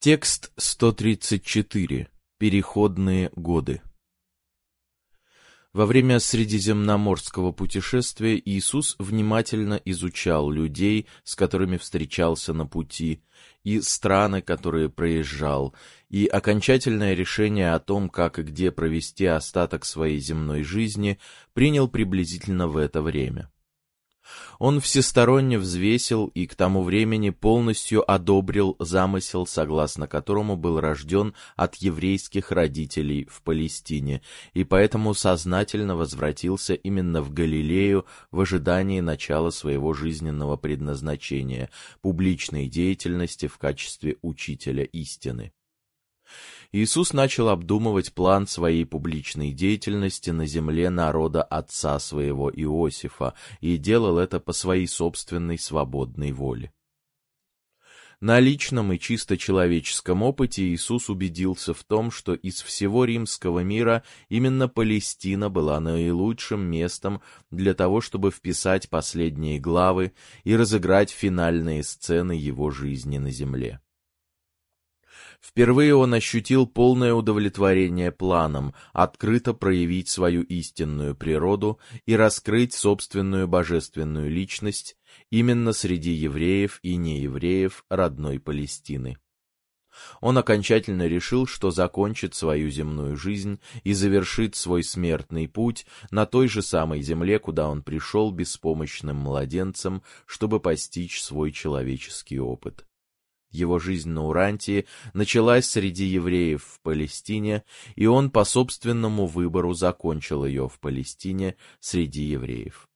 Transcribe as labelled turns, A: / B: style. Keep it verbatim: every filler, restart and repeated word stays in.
A: Текст сто тридцать четыре. Переходные годы. Во время средиземноморского путешествия Иисус внимательно изучал людей, с которыми встречался на пути, и страны, которые проезжал, и окончательное решение о том, как и где провести остаток своей земной жизни, принял приблизительно в это время. Он всесторонне взвесил и к тому времени полностью одобрил замысел, согласно которому был рожден от еврейских родителей в Палестине, и поэтому сознательно возвратился именно в Галилею в ожидании начала своего жизненного предназначения, публичной деятельности в качестве учителя истины. Иисус начал обдумывать план своей публичной деятельности на земле народа отца своего Иосифа и делал это по своей собственной свободной воле. На личном и чисто человеческом опыте Иисус убедился в том, что из всего римского мира именно Палестина была наилучшим местом для того, чтобы вписать последние главы и разыграть финальные сцены его жизни на земле. Впервые он ощутил полное удовлетворение планом открыто проявить свою истинную природу и раскрыть собственную божественную личность именно среди евреев и неевреев родной Палестины. Он окончательно решил, что закончит свою земную жизнь и завершит свой смертный путь на той же самой земле, куда он пришел беспомощным младенцем, чтобы постичь свой человеческий опыт. Его жизнь на Урантии началась среди евреев в Палестине, и он по собственному выбору закончил ее в Палестине среди евреев.